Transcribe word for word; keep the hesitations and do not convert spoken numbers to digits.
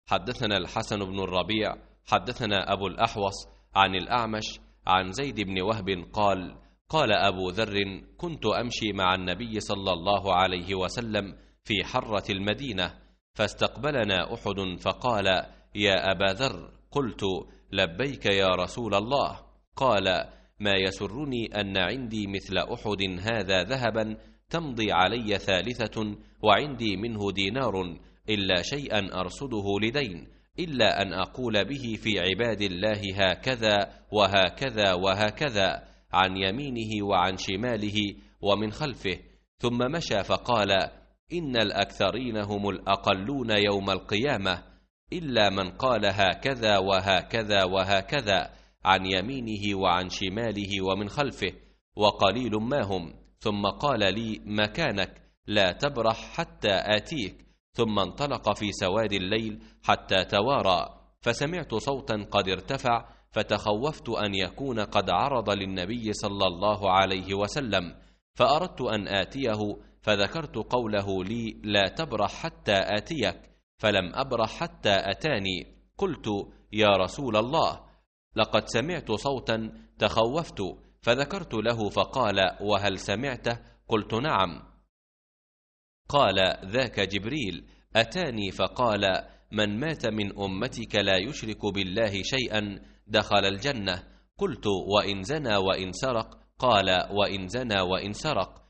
حدثنا الحسن بن الربيع حدثنا أبو الأحوص عن الأعمش عن زيد بن وهب قال: قال أبو ذر: كنت أمشي مع النبي صلى الله عليه وسلم في حرة المدينة، فاستقبلنا أحد فقال: يا أبا ذر. قلت: لبيك يا رسول الله. قال: ما يسرني أن عندي مثل أحد هذا ذهبا تمضي علي ثالثة وعندي منه دينار، إلا شيئا أرصده لدين، إلا أن أقول به في عباد الله هكذا وهكذا وهكذا، عن يمينه وعن شماله ومن خلفه. ثم مشى فقال: إن الأكثرين هم الأقلون يوم القيامة، إلا من قال هكذا وهكذا وهكذا، عن يمينه وعن شماله ومن خلفه، وقليل ما هم. ثم قال لي: مكانك، لا تبرح حتى آتيك. ثم انطلق في سواد الليل حتى توارى، فسمعت صوتا قد ارتفع، فتخوفت أن يكون قد عرض للنبي صلى الله عليه وسلم، فأردت أن آتيه، فذكرت قوله لي: لا تبرح حتى آتيك، فلم أبرح حتى أتاني. قلت: يا رسول الله، لقد سمعت صوتا تخوفت، فذكرت له، فقال: وهل سمعته؟ قلت: نعم. قال: ذاك جبريل أتاني فقال: من مات من أمتك لا يشرك بالله شيئا دخل الجنة. قلت: وإن زنى وإن سرق؟ قال: وإن زنى وإن سرق.